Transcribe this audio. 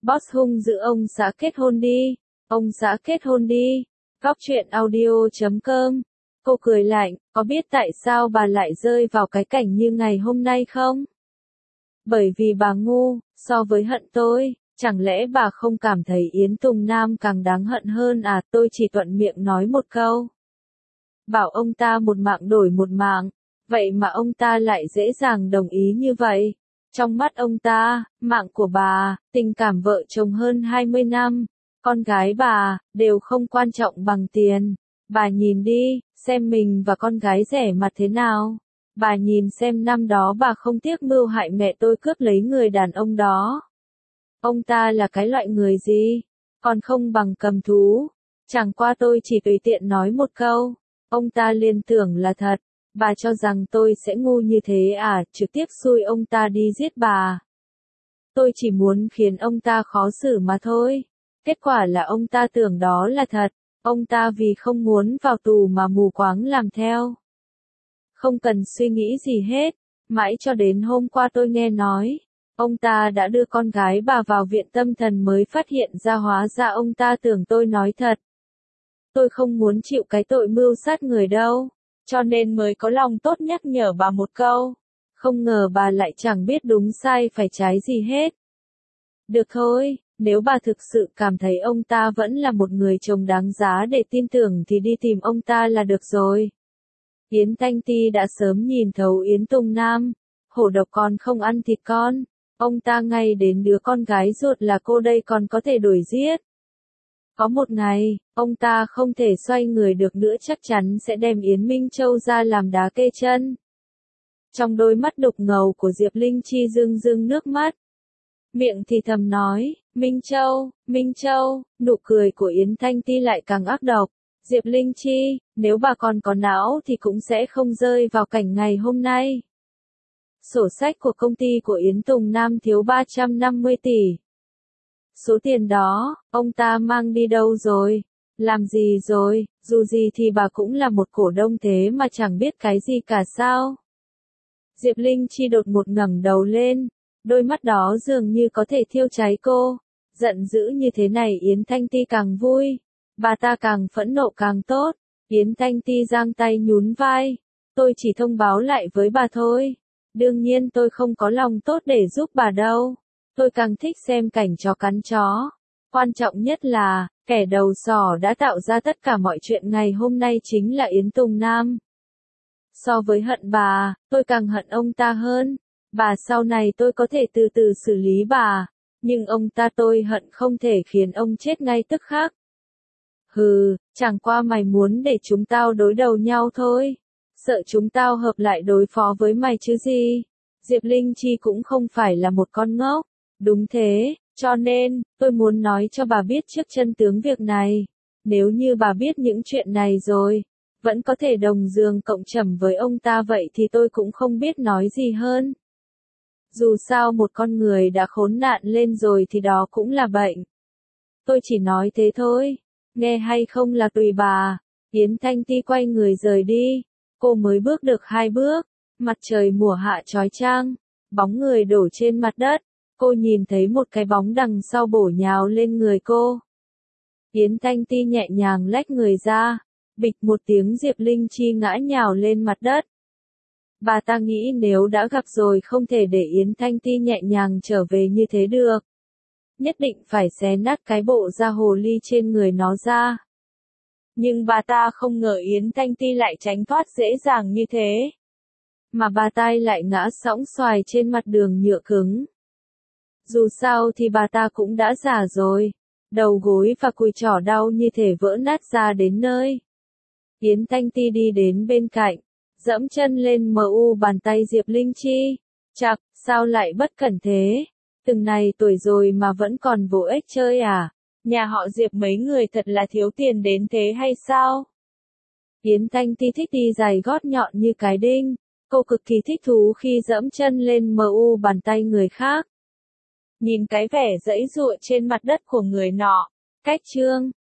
Boss hung dữ ông xã kết hôn đi. Ông xã kết hôn đi. Góc truyện audio.com. Cô cười lạnh, có biết tại sao bà lại rơi vào cái cảnh như ngày hôm nay không? Bởi vì bà ngu, so với hận tôi, chẳng lẽ bà không cảm thấy Yến Tùng Nam càng đáng hận hơn à? Tôi chỉ thuận miệng nói một câu. Bảo ông ta một mạng đổi một mạng, vậy mà ông ta lại dễ dàng đồng ý như vậy. Trong mắt ông ta, mạng của bà, tình cảm vợ chồng hơn 20 năm, con gái bà, đều không quan trọng bằng tiền. Bà nhìn đi, xem mình và con gái rẻ mặt thế nào. Bà nhìn xem năm đó bà không tiếc mưu hại mẹ tôi cướp lấy người đàn ông đó. Ông ta là cái loại người gì? Còn không bằng cầm thú. Chẳng qua tôi chỉ tùy tiện nói một câu. Ông ta liền tưởng là thật. Bà cho rằng tôi sẽ ngu như thế à? Trực tiếp xui ông ta đi giết bà. Tôi chỉ muốn khiến ông ta khó xử mà thôi. Kết quả là ông ta tưởng đó là thật. Ông ta vì không muốn vào tù mà mù quáng làm theo. Không cần suy nghĩ gì hết. Mãi cho đến hôm qua tôi nghe nói, ông ta đã đưa con gái bà vào viện tâm thần mới phát hiện ra hóa ra ông ta tưởng tôi nói thật. Tôi không muốn chịu cái tội mưu sát người đâu, cho nên mới có lòng tốt nhắc nhở bà một câu. Không ngờ bà lại chẳng biết đúng sai phải trái gì hết. Được thôi, nếu bà thực sự cảm thấy ông ta vẫn là một người chồng đáng giá để tin tưởng thì đi tìm ông ta là được rồi. Yến Thanh Ti đã sớm nhìn thấu Yến Tùng Nam, hổ độc còn không ăn thịt con, ông ta ngay đến đứa con gái ruột là cô đây còn có thể đuổi giết. Có một ngày, ông ta không thể xoay người được nữa chắc chắn sẽ đem Yến Minh Châu ra làm đá kê chân. Trong đôi mắt đục ngầu của Diệp Linh Chi rưng rưng nước mắt. Miệng thì thầm nói, Minh Châu, nụ cười của Yến Thanh Ti lại càng ác độc. Diệp Linh Chi, nếu bà còn có não thì cũng sẽ không rơi vào cảnh ngày hôm nay. Sổ sách của công ty của Yến Tùng Nam thiếu 350 tỷ. Số tiền đó, ông ta mang đi đâu rồi? Làm gì rồi? Dù gì thì bà cũng là một cổ đông thế mà chẳng biết cái gì cả sao? Diệp Linh Chi đột ngột ngẩng đầu lên, đôi mắt đó dường như có thể thiêu cháy cô. Giận dữ như thế này Yến Thanh Ti càng vui. Bà ta càng phẫn nộ càng tốt. Yến Thanh Ti giang tay nhún vai. Tôi chỉ thông báo lại với bà thôi. Đương nhiên tôi không có lòng tốt để giúp bà đâu. Tôi càng thích xem cảnh chó cắn chó. Quan trọng nhất là, kẻ đầu sỏ đã tạo ra tất cả mọi chuyện ngày hôm nay chính là Yến Tùng Nam. So với hận bà, tôi càng hận ông ta hơn. Bà sau này tôi có thể từ từ xử lý bà. Nhưng ông ta tôi hận không thể khiến ông chết ngay tức khắc. Hừ, chẳng qua mày muốn để chúng tao đối đầu nhau thôi. Sợ chúng tao hợp lại đối phó với mày chứ gì. Diệp Linh Chi cũng không phải là một con ngốc. Đúng thế, cho nên, tôi muốn nói cho bà biết trước chân tướng việc này. Nếu như bà biết những chuyện này rồi, vẫn có thể đồng giường cộng trầm với ông ta vậy thì tôi cũng không biết nói gì hơn. Dù sao một con người đã khốn nạn lên rồi thì đó cũng là bệnh. Tôi chỉ nói thế thôi. Nghe hay không là tùy bà. Yến Thanh Ti quay người rời đi. Cô mới bước được 2 bước. Mặt trời mùa hạ chói chang. Bóng người đổ trên mặt đất. Cô nhìn thấy một cái bóng đằng sau bổ nhào lên người cô. Yến Thanh Ti nhẹ nhàng lách người ra. Bịch một tiếng Diệp Linh Chi ngã nhào lên mặt đất. Bà ta nghĩ nếu đã gặp rồi không thể để Yến Thanh Ti nhẹ nhàng trở về như thế được. Nhất định phải xé nát cái bộ da hồ ly trên người nó ra. Nhưng bà ta không ngờ Yến Thanh Ti lại tránh thoát dễ dàng như thế. Mà bà ta lại ngã sõng xoài trên mặt đường nhựa cứng. Dù sao thì bà ta cũng đã già rồi. Đầu gối và cùi chỏ đau như thể vỡ nát ra đến nơi. Yến Thanh Ti đi đến bên cạnh. Dẫm chân lên bàn tay Diệp Linh Chi. Chạc, sao lại bất cẩn thế? Từng này tuổi rồi mà vẫn còn vô ích chơi à? Nhà họ Diệp mấy người thật là thiếu tiền đến thế hay sao? Yến Thanh Ti thích đi giày gót nhọn như cái đinh. Cô cực kỳ thích thú khi dẫm chân lên bàn tay người khác. Nhìn cái vẻ giãy giụa trên mặt đất của người nọ. Cách chương.